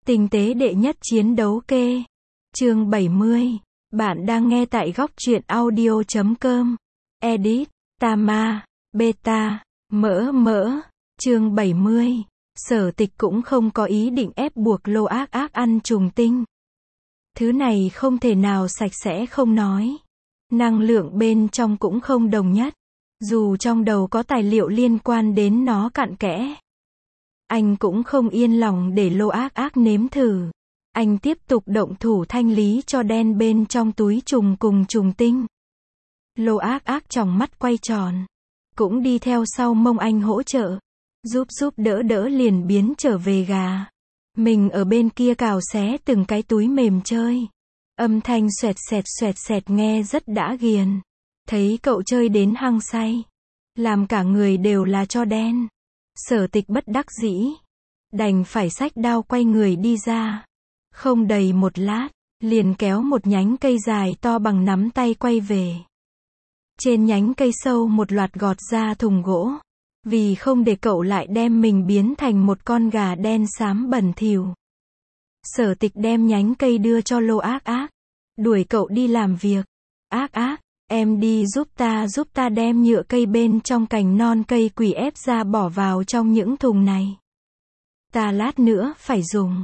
Tinh tế đệ nhất chiến đấu kê. Chương 70. Bạn đang nghe tại góc truyện audio.com. Edit. Tama. Beta. Mỡ. Chương 70. Sở Tịch cũng không có ý định ép buộc Lô Ác Ác ăn trùng tinh. Thứ này không thể nào sạch sẽ không nói. Năng lượng bên trong cũng không đồng nhất. Dù trong đầu có tài liệu liên quan đến nó cặn kẽ. Anh cũng không yên lòng để Lô Ác Ác nếm thử. Anh tiếp tục động thủ thanh lý cho đen bên trong túi trùng cùng trùng tinh. Lô Ác Ác tròng mắt quay tròn. Cũng đi theo sau mông anh hỗ trợ. Giúp đỡ liền biến trở về gà. Mình ở bên kia cào xé từng cái túi mềm chơi. Âm thanh xoẹt xẹt nghe rất đã ghiền. Thấy cậu chơi đến hăng say. Làm cả người đều là tro đen. Sở Tịch bất đắc dĩ. Đành phải xách đao quay người đi ra. Không đầy một lát, liền kéo một nhánh cây dài to bằng nắm tay quay về. Trên nhánh cây sâu một loạt gọt ra thùng gỗ. Vì không để cậu lại đem mình biến thành một con gà đen xám bẩn thỉu. Sở Tịch đem nhánh cây đưa cho Lô Ác Ác. Đuổi cậu đi làm việc. Ác Ác, em đi giúp ta đem nhựa cây bên trong cành non cây quỷ ép ra bỏ vào trong những thùng này. Ta lát nữa phải dùng.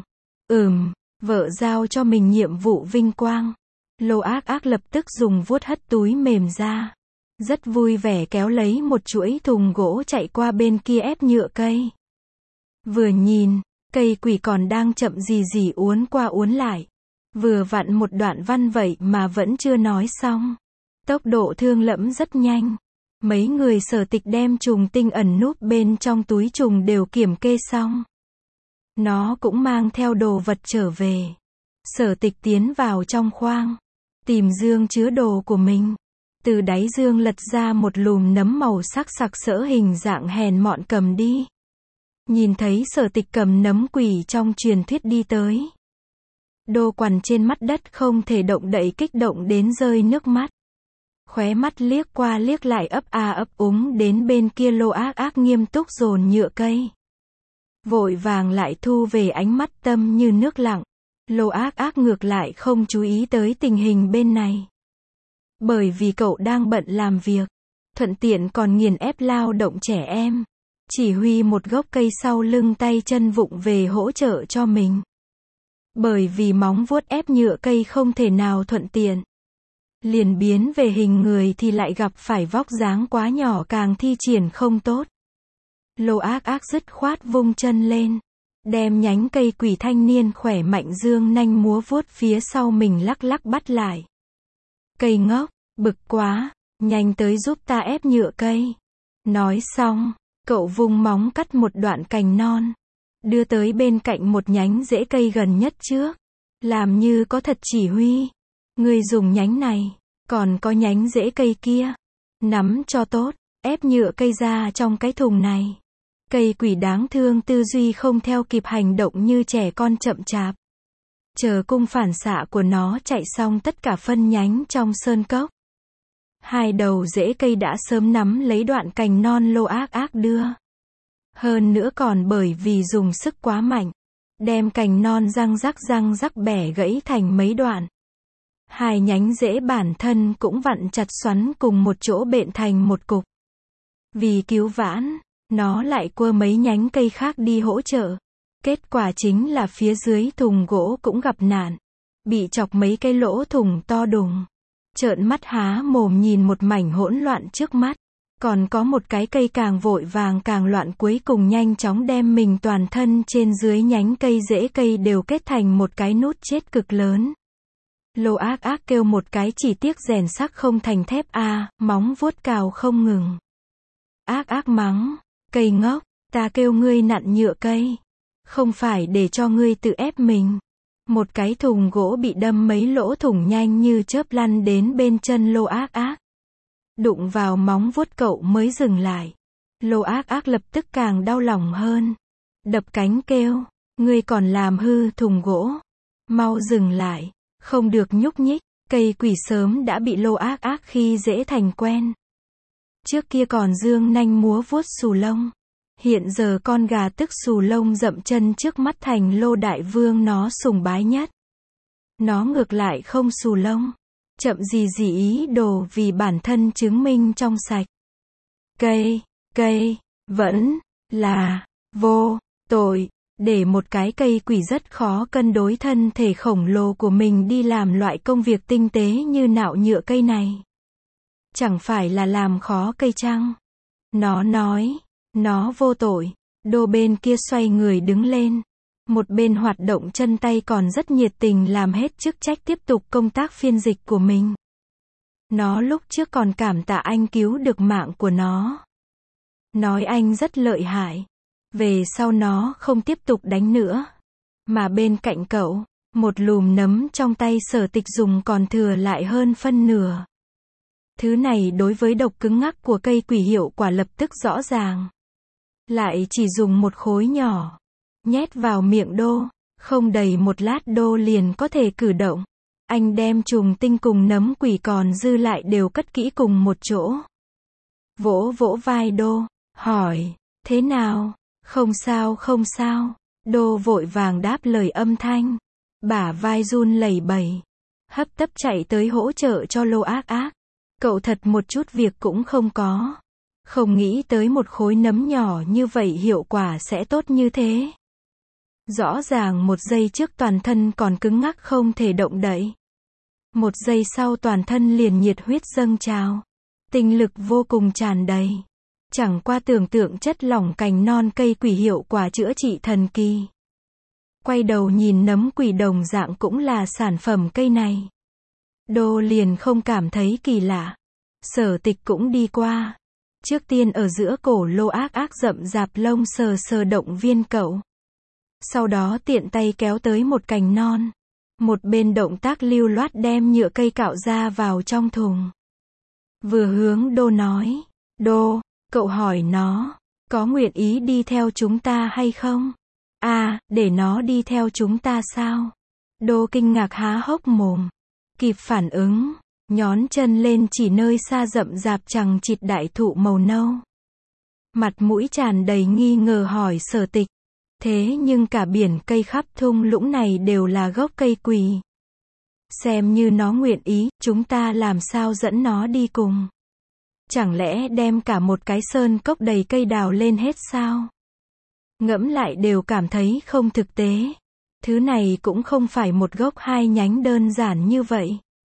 Vợ giao cho mình nhiệm vụ vinh quang. Lô Ác Ác lập tức dùng vuốt hất túi mềm ra. Rất vui vẻ kéo lấy một chuỗi thùng gỗ chạy qua bên kia ép nhựa cây. Vừa nhìn, cây quỷ còn đang chậm gì uốn qua uốn lại. Vừa vặn một đoạn văn vậy mà vẫn chưa nói xong. Tốc độ thương lẫm rất nhanh. Mấy người Sở Tịch đem trùng tinh ẩn núp bên trong túi trùng đều kiểm kê xong. Nó cũng mang theo đồ vật trở về. Sở Tịch tiến vào trong khoang. Tìm dương chứa đồ của mình. Từ đáy dương lật ra một lùm nấm màu sắc sặc sỡ hình dạng hèn mọn cầm đi. Nhìn thấy Sở Tịch cầm nấm quỷ trong truyền thuyết đi tới. Đô quằn trên mắt đất không thể động đậy kích động đến rơi nước mắt. Khóe mắt liếc qua liếc lại ấp úng đến bên kia Lô Ác Ác nghiêm túc dồn nhựa cây. Vội vàng lại thu về ánh mắt tâm như nước lặng. Lô Ác Ác ngược lại không chú ý tới tình hình bên này. Bởi vì cậu đang bận làm việc. Thuận tiện còn nghiền ép lao động trẻ em. Chỉ huy một gốc cây sau lưng tay chân vụng về hỗ trợ cho mình. Bởi vì móng vuốt ép nhựa cây không thể nào thuận tiện. Liền biến về hình người thì lại gặp phải vóc dáng quá nhỏ càng thi triển không tốt. Lô Ác Ác dứt khoát vung chân lên. Đem nhánh cây quỷ thanh niên khỏe mạnh dương nanh múa vuốt phía sau mình lắc bắt lại. Cây ngốc, bực quá, nhanh tới giúp ta ép nhựa cây. Nói xong, cậu vung móng cắt một đoạn cành non. Đưa tới bên cạnh một nhánh rễ cây gần nhất trước. Làm như có thật chỉ huy. Ngươi dùng nhánh này, còn có nhánh rễ cây kia. Nắm cho tốt, ép nhựa cây ra trong cái thùng này. Cây quỷ đáng thương tư duy không theo kịp hành động như trẻ con chậm chạp. Chờ cung phản xạ của nó chạy xong tất cả phân nhánh trong sơn cốc. Hai đầu rễ cây đã sớm nắm lấy đoạn cành non Lô Ác Ác đưa. Hơn nữa còn bởi vì dùng sức quá mạnh. Đem cành non răng rắc bẻ gãy thành mấy đoạn. Hai nhánh rễ bản thân cũng vặn chặt xoắn cùng một chỗ bện thành một cục. Vì cứu vãn, nó lại quơ mấy nhánh cây khác đi hỗ trợ. Kết quả chính là phía dưới thùng gỗ cũng gặp nạn. Bị chọc mấy cái lỗ thùng to đùng. Trợn mắt há mồm nhìn một mảnh hỗn loạn trước mắt. Còn có một cái cây càng vội vàng càng loạn cuối cùng nhanh chóng đem mình toàn thân trên dưới nhánh cây rễ cây đều kết thành một cái nút chết cực lớn. Lô Ác Ác kêu một cái chỉ tiếc rèn sắc không thành thép móng vuốt cào không ngừng. Ác Ác mắng, cây ngốc, ta kêu ngươi nặn nhựa cây. Không phải để cho ngươi tự ép mình. Một cái thùng gỗ bị đâm mấy lỗ thủng nhanh như chớp lăn đến bên chân Lô Ác Ác. Đụng vào móng vuốt cậu mới dừng lại. Lô Ác Ác lập tức càng đau lòng hơn. Đập cánh kêu, ngươi còn làm hư thùng gỗ. Mau dừng lại, không được nhúc nhích. Cây quỷ sớm đã bị Lô Ác Ác khi dễ thành quen. Trước kia còn dương nanh múa vuốt xù lông. Hiện giờ con gà tức xù lông rậm chân trước mắt thành Lô Đại Vương nó sùng bái nhất. Nó ngược lại không xù lông. Chậm gì ý đồ vì bản thân chứng minh trong sạch. Cây, vẫn là vô tội, để một cái cây quỷ rất khó cân đối thân thể khổng lồ của mình đi làm loại công việc tinh tế như nạo nhựa cây này. Chẳng phải là làm khó cây chăng? Nó nói, nó vô tội. Đô bên kia xoay người đứng lên. Một bên hoạt động chân tay còn rất nhiệt tình làm hết chức trách tiếp tục công tác phiên dịch của mình. Nó lúc trước còn cảm tạ anh cứu được mạng của nó. Nói anh rất lợi hại. Về sau nó không tiếp tục đánh nữa. Mà bên cạnh cậu, một lùm nấm trong tay Sở Tịch dùng còn thừa lại hơn phân nửa. Thứ này đối với độc cứng ngắc của cây quỷ hiệu quả lập tức rõ ràng. Lại chỉ dùng một khối nhỏ. Nhét vào miệng Đô. Không đầy một lát Đô liền có thể cử động. Anh đem trùng tinh cùng nấm quỷ còn dư lại đều cất kỹ cùng một chỗ. Vỗ vỗ vai Đô. Hỏi. Thế nào? Không sao. Đô vội vàng đáp lời âm thanh. Bả vai run lẩy bẩy. Hấp tấp chạy tới hỗ trợ cho Lô Ác Ác. Cậu thật một chút việc cũng không có. Không nghĩ tới một khối nấm nhỏ như vậy hiệu quả sẽ tốt như thế. Rõ ràng một giây trước toàn thân còn cứng ngắc không thể động đậy. Một giây sau toàn thân liền nhiệt huyết dâng trào. Tinh lực vô cùng tràn đầy. Chẳng qua tưởng tượng chất lỏng cành non cây quỷ hiệu quả chữa trị thần kỳ. Quay đầu nhìn nấm quỷ đồng dạng cũng là sản phẩm cây này. Đô liền không cảm thấy kỳ lạ. Sở Tịch cũng đi qua. Trước tiên ở giữa cổ Lô Ác Ác rậm rạp lông sờ động viên cậu. Sau đó tiện tay kéo tới một cành non. Một bên động tác lưu loát đem nhựa cây cạo ra vào trong thùng. Vừa hướng Đô nói. Đô, cậu hỏi nó, có nguyện ý đi theo chúng ta hay không? À, để nó đi theo chúng ta sao? Đô kinh ngạc há hốc mồm. Kịp phản ứng, nhón chân lên chỉ nơi xa rậm rạp chằng chịt đại thụ màu nâu. Mặt mũi tràn đầy nghi ngờ hỏi Sở Tịch. Thế nhưng cả biển cây khắp thung lũng này đều là gốc cây quỷ. Xem như nó nguyện ý, chúng ta làm sao dẫn nó đi cùng? Chẳng lẽ đem cả một cái sơn cốc đầy cây đào lên hết sao? Ngẫm lại đều cảm thấy không thực tế. Thứ này cũng không phải một gốc hai nhánh đơn giản như vậy.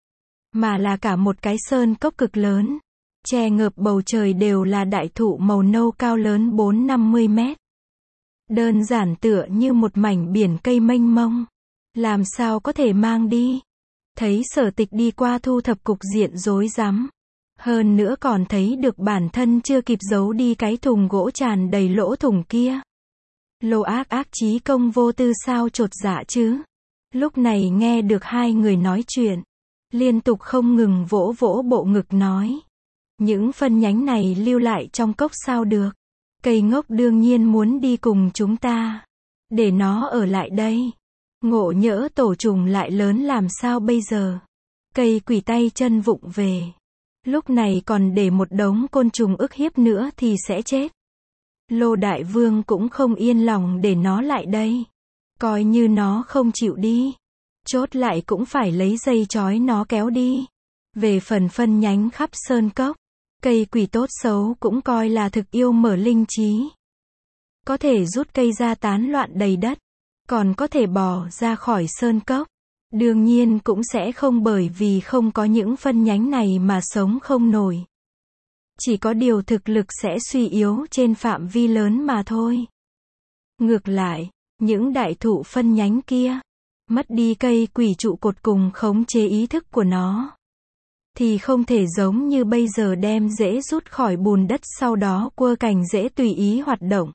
Mà là cả một cái sơn cốc cực lớn. Che ngợp bầu trời đều là đại thụ màu nâu cao lớn 4-50 mét. Đơn giản tựa như một mảnh biển cây mênh mông. Làm sao có thể mang đi? Thấy Sở Tịch đi qua thu thập cục diện rối rắm. Hơn nữa còn thấy được bản thân chưa kịp giấu đi cái thùng gỗ tràn đầy lỗ thủng kia. Lô Ác Ác chí công vô tư sao chột dạ chứ? Lúc này nghe được hai người nói chuyện. Liên tục không ngừng vỗ vỗ bộ ngực nói. Những phân nhánh này lưu lại trong cốc sao được? Cây ngốc đương nhiên muốn đi cùng chúng ta. Để nó ở lại đây. Ngộ nhỡ tổ trùng lại lớn làm sao bây giờ? Cây quỷ tay chân vụng về. Lúc này còn để một đống côn trùng ức hiếp nữa thì sẽ chết. Lô Đại Vương cũng không yên lòng để nó lại đây. Coi như nó không chịu đi. Chốt lại cũng phải lấy dây trói nó kéo đi. Về phần phân nhánh khắp sơn cốc. Cây quỷ tốt xấu cũng coi là thực yêu mở linh trí. Có thể rút cây ra tán loạn đầy đất. Còn có thể bò ra khỏi sơn cốc. Đương nhiên cũng sẽ không bởi vì không có những phân nhánh này mà sống không nổi. Chỉ có điều thực lực sẽ suy yếu trên phạm vi lớn mà thôi. Ngược lại, những đại thụ phân nhánh kia, mất đi cây quỷ trụ cột cùng khống chế ý thức của nó. Thì không thể giống như bây giờ đem rễ rút khỏi bùn đất sau đó quơ cành rễ tùy ý hoạt động.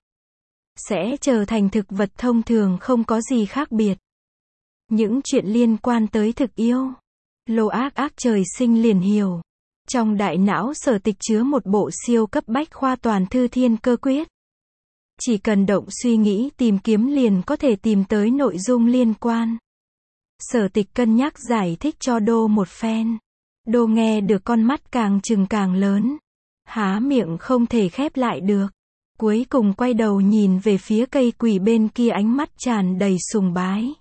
Sẽ trở thành thực vật thông thường không có gì khác biệt. Những chuyện liên quan tới thực yêu. Lô Ác Ác trời sinh liền hiểu. Trong đại não Sở Tịch chứa một bộ siêu cấp bách khoa toàn thư thiên cơ quyết. Chỉ cần động suy nghĩ tìm kiếm liền có thể tìm tới nội dung liên quan. Sở Tịch cân nhắc giải thích cho Đô một phen. Đô nghe được con mắt càng trừng càng lớn. Há miệng không thể khép lại được. Cuối cùng quay đầu nhìn về phía cây quỷ bên kia, ánh mắt tràn đầy sùng bái.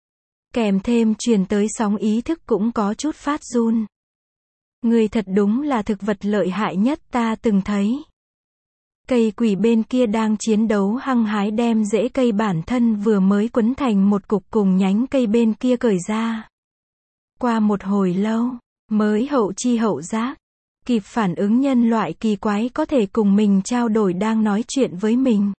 Kèm thêm truyền tới sóng ý thức cũng có chút phát run. Người thật đúng là thực vật lợi hại nhất ta từng thấy. Cây quỷ bên kia đang chiến đấu hăng hái đem rễ cây bản thân vừa mới quấn thành một cục cùng nhánh cây bên kia cởi ra. Qua một hồi lâu, mới hậu chi hậu giác, kịp phản ứng nhân loại kỳ quái có thể cùng mình trao đổi đang nói chuyện với mình.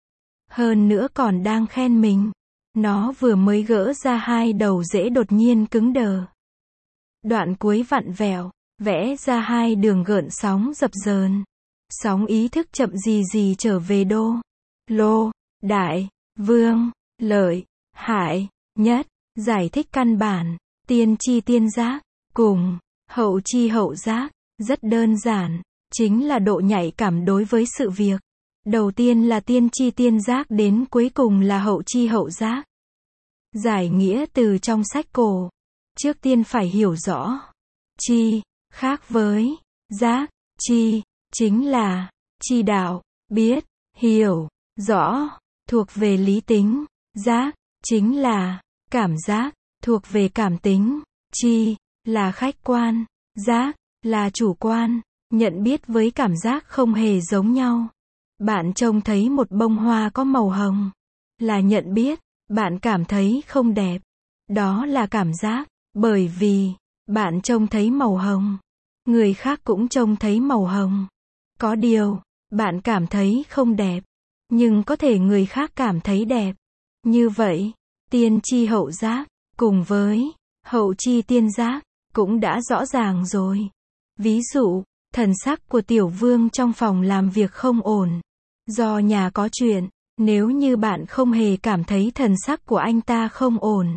Hơn nữa còn đang khen mình. Nó vừa mới gỡ ra hai đầu rễ đột nhiên cứng đờ. Đoạn cuối vặn vẹo, vẽ ra hai đường gợn sóng dập dờn. Sóng ý thức chậm gì trở về đô, lô, đại, vương, lợi, hại, nhất, giải thích căn bản, tiên tri tiên giác, cùng, hậu chi hậu giác, rất đơn giản, chính là độ nhạy cảm đối với sự việc. Đầu tiên là tiên tri tiên giác đến cuối cùng là hậu chi hậu giác. Giải nghĩa từ trong sách cổ. Trước tiên phải hiểu rõ. Chi, khác với, giác, chi, chính là, chi đạo, biết, hiểu, rõ, thuộc về lý tính, giác, chính là, cảm giác, thuộc về cảm tính, chi, là khách quan, giác, là chủ quan, nhận biết với cảm giác không hề giống nhau. Bạn trông thấy một bông hoa có màu hồng, là nhận biết, bạn cảm thấy không đẹp, đó là cảm giác, bởi vì, bạn trông thấy màu hồng, người khác cũng trông thấy màu hồng. Có điều, bạn cảm thấy không đẹp, nhưng có thể người khác cảm thấy đẹp. Như vậy, tiên tri hậu giác, cùng với hậu chi tiên giác, cũng đã rõ ràng rồi. Ví dụ, thần sắc của tiểu vương trong phòng làm việc không ổn. Do nhà có chuyện, nếu như bạn không hề cảm thấy thần sắc của anh ta không ổn,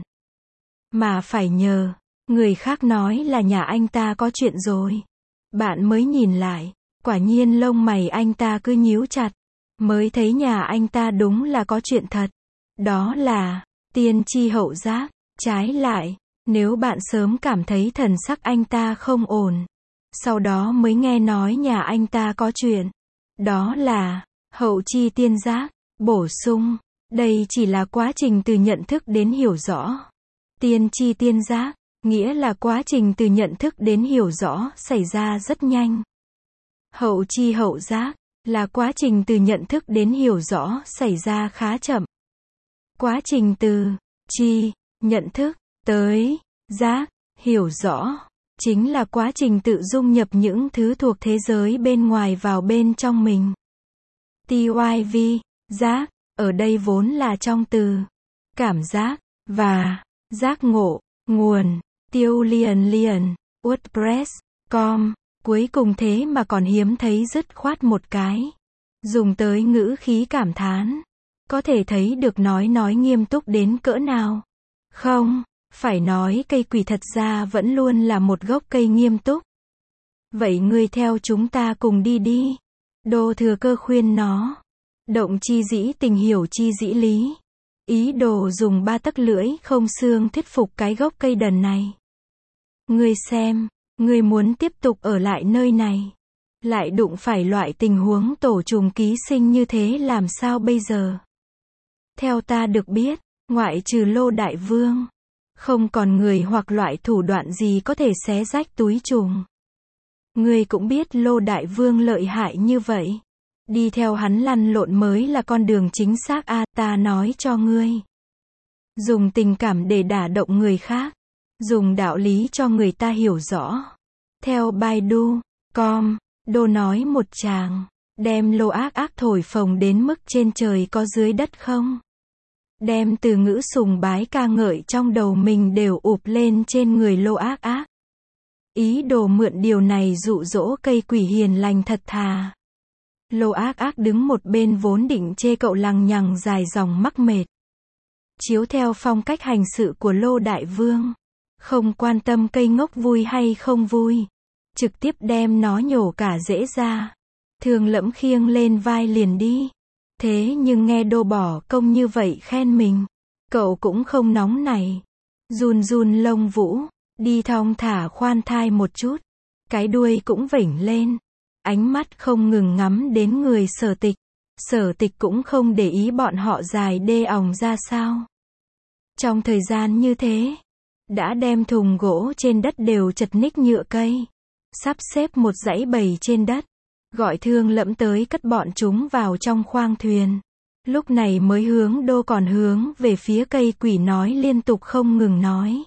mà phải nhờ người khác nói là nhà anh ta có chuyện rồi, bạn mới nhìn lại, quả nhiên lông mày anh ta cứ nhíu chặt, mới thấy nhà anh ta đúng là có chuyện thật. Đó là tiên tri hậu giác. Trái lại, nếu bạn sớm cảm thấy thần sắc anh ta không ổn, sau đó mới nghe nói nhà anh ta có chuyện, đó là hậu chi tiên giác. Bổ sung, đây chỉ là quá trình từ nhận thức đến hiểu rõ. Tiên tri tiên giác, nghĩa là quá trình từ nhận thức đến hiểu rõ xảy ra rất nhanh. Hậu chi hậu giác, là quá trình từ nhận thức đến hiểu rõ xảy ra khá chậm. Quá trình từ chi, nhận thức, tới giác, hiểu rõ, chính là quá trình tự dung nhập những thứ thuộc thế giới bên ngoài vào bên trong mình. TYV, giác, ở đây vốn là trong từ cảm giác và giác ngộ, nguồn, tiêu liền, WordPress.com, cuối cùng thế mà còn hiếm thấy dứt khoát một cái. Dùng tới ngữ khí cảm thán. Có thể thấy được nói nghiêm túc đến cỡ nào. Không, phải nói cây quỷ thật ra vẫn luôn là một gốc cây nghiêm túc. Vậy ngươi theo chúng ta cùng đi. Đô Thừa Cơ khuyên nó. Động chi dĩ tình, hiểu chi dĩ lý. Ý đồ dùng 3 tấc lưỡi không xương thuyết phục cái gốc cây đần này. Ngươi xem, ngươi muốn tiếp tục ở lại nơi này, lại đụng phải loại tình huống tổ trùng ký sinh như thế làm sao bây giờ? Theo ta được biết, ngoại trừ Lô Đại Vương, không còn người hoặc loại thủ đoạn gì có thể xé rách túi trùng. Ngươi cũng biết Lô Đại Vương lợi hại như vậy. Đi theo hắn lăn lộn mới là con đường chính xác a, ta nói cho ngươi. Dùng tình cảm để đả động người khác, dùng đạo lý cho người ta hiểu rõ. Theo Baidu.com, Đô nói một tràng, đem Lô ác thổi phồng đến mức trên trời có dưới đất không. Đem từ ngữ sùng bái ca ngợi trong đầu mình đều ụp lên trên người Lô ác. Ý đồ mượn điều này dụ dỗ cây quỷ hiền lành thật thà. Lô ác đứng một bên vốn định chê cậu lằng nhằng dài dòng mắc mệt. Chiếu theo phong cách hành sự của Lô Đại Vương, không quan tâm cây ngốc vui hay không vui, trực tiếp đem nó nhổ cả rễ ra, thường lẫm khiêng lên vai liền đi. Thế nhưng nghe Đô bỏ công như vậy khen mình, cậu cũng không nóng này, run lông vũ, đi thong thả khoan thai một chút, cái đuôi cũng vểnh lên, ánh mắt không ngừng ngắm đến người Sở Tịch. Sở Tịch cũng không để ý bọn họ dài đê òng ra sao. Trong thời gian như thế, đã đem thùng gỗ trên đất đều chật ních nhựa cây, sắp xếp một dãy bầy trên đất, gọi Thương Lẫm tới cất bọn chúng vào trong khoang thuyền. Lúc này mới hướng Đô còn hướng về phía cây quỷ nói liên tục không ngừng nói.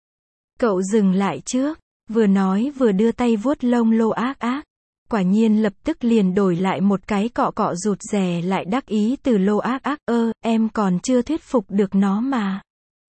Cậu dừng lại trước, vừa nói vừa đưa tay vuốt lông Lô Ác Ác. Quả nhiên lập tức liền đổi lại một cái cọ cọ rụt rè lại đắc ý từ Lô Ác Ác, em còn chưa thuyết phục được nó mà.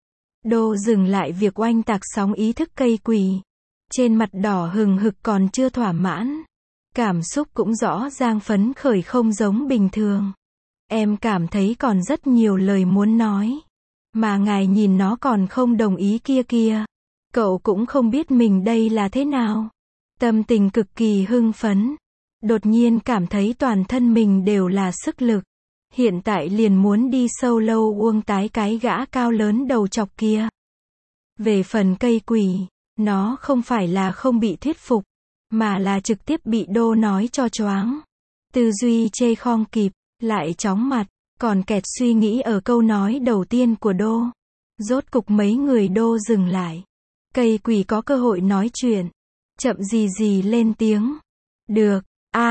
Đô dừng lại việc oanh tạc sóng ý thức cây quỷ. Trên mặt đỏ hừng hực còn chưa thỏa mãn. Cảm xúc cũng rõ ràng phấn khởi không giống bình thường. Em cảm thấy còn rất nhiều lời muốn nói. Mà ngài nhìn nó còn không đồng ý kia. Cậu cũng không biết mình đây là thế nào. Tâm tình cực kỳ hưng phấn. Đột nhiên cảm thấy toàn thân mình đều là sức lực. Hiện tại liền muốn đi sâu lâu uông tái cái gã cao lớn đầu chọc kia. Về phần cây quỷ, nó không phải là không bị thuyết phục, mà là trực tiếp bị Đô nói cho choáng. Tư duy chê không kịp, lại chóng mặt, còn kẹt suy nghĩ ở câu nói đầu tiên của Đô. Rốt cục mấy người Đô dừng lại. Cây quỷ có cơ hội nói chuyện. Chậm gì lên tiếng. Được,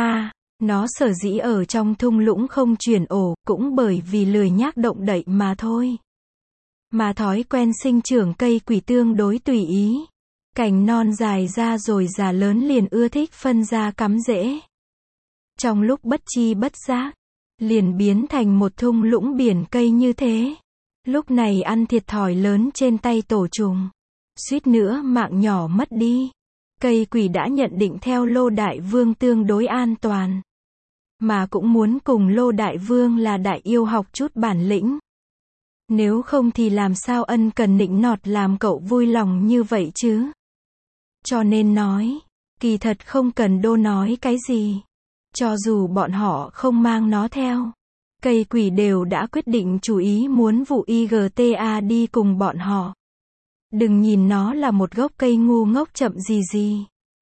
nó sở dĩ ở trong thung lũng không chuyển ổ, cũng bởi vì lười nhác động đậy mà thôi. Mà thói quen sinh trưởng cây quỷ tương đối tùy ý. Cành non dài ra rồi già lớn liền ưa thích phân ra cắm rễ. Trong lúc bất chi bất giác, liền biến thành một thung lũng biển cây như thế. Lúc này ăn thiệt thòi lớn trên tay tổ trùng. Suýt nữa mạng nhỏ mất đi. Cây quỷ đã nhận định theo Lô Đại Vương tương đối an toàn. Mà cũng muốn cùng Lô Đại Vương là đại yêu học chút bản lĩnh. Nếu không thì làm sao ân cần nịnh nọt làm cậu vui lòng như vậy chứ. Cho nên nói, kỳ thật không cần Đô nói cái gì. Cho dù bọn họ không mang nó theo. Cây quỷ đều đã quyết định chủ ý muốn vụ IGTA đi cùng bọn họ. Đừng nhìn nó là một gốc cây ngu ngốc chậm gì.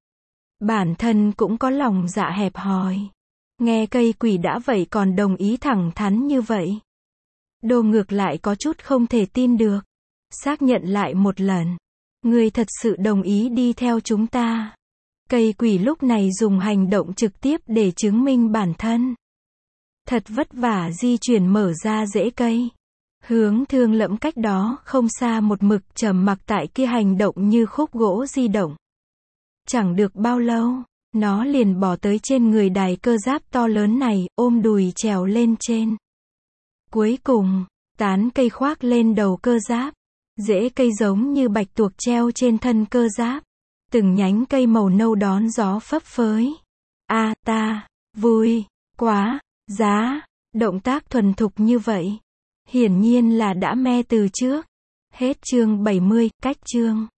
Bản thân cũng có lòng dạ hẹp hòi. Nghe cây quỷ đã vậy còn đồng ý thẳng thắn như vậy. Đô ngược lại có chút không thể tin được. Xác nhận lại một lần. Ngươi thật sự đồng ý đi theo chúng ta. Cây quỷ lúc này dùng hành động trực tiếp để chứng minh bản thân. Thật vất vả di chuyển mở ra rễ cây. Hướng Thương Lẫm cách đó không xa một mực trầm mặc tại kia hành động như khúc gỗ di động. Chẳng được bao lâu, nó liền bỏ tới trên người đài cơ giáp to lớn này, ôm đùi trèo lên trên. Cuối cùng, tán cây khoác lên đầu cơ giáp. Rễ cây giống như bạch tuộc treo trên thân cơ giáp. Từng nhánh cây màu nâu đón gió phấp phới. Ta, vui, quá, giá, động tác thuần thục như vậy. Hiển nhiên là đã me từ trước. Hết chương 70, cách chương.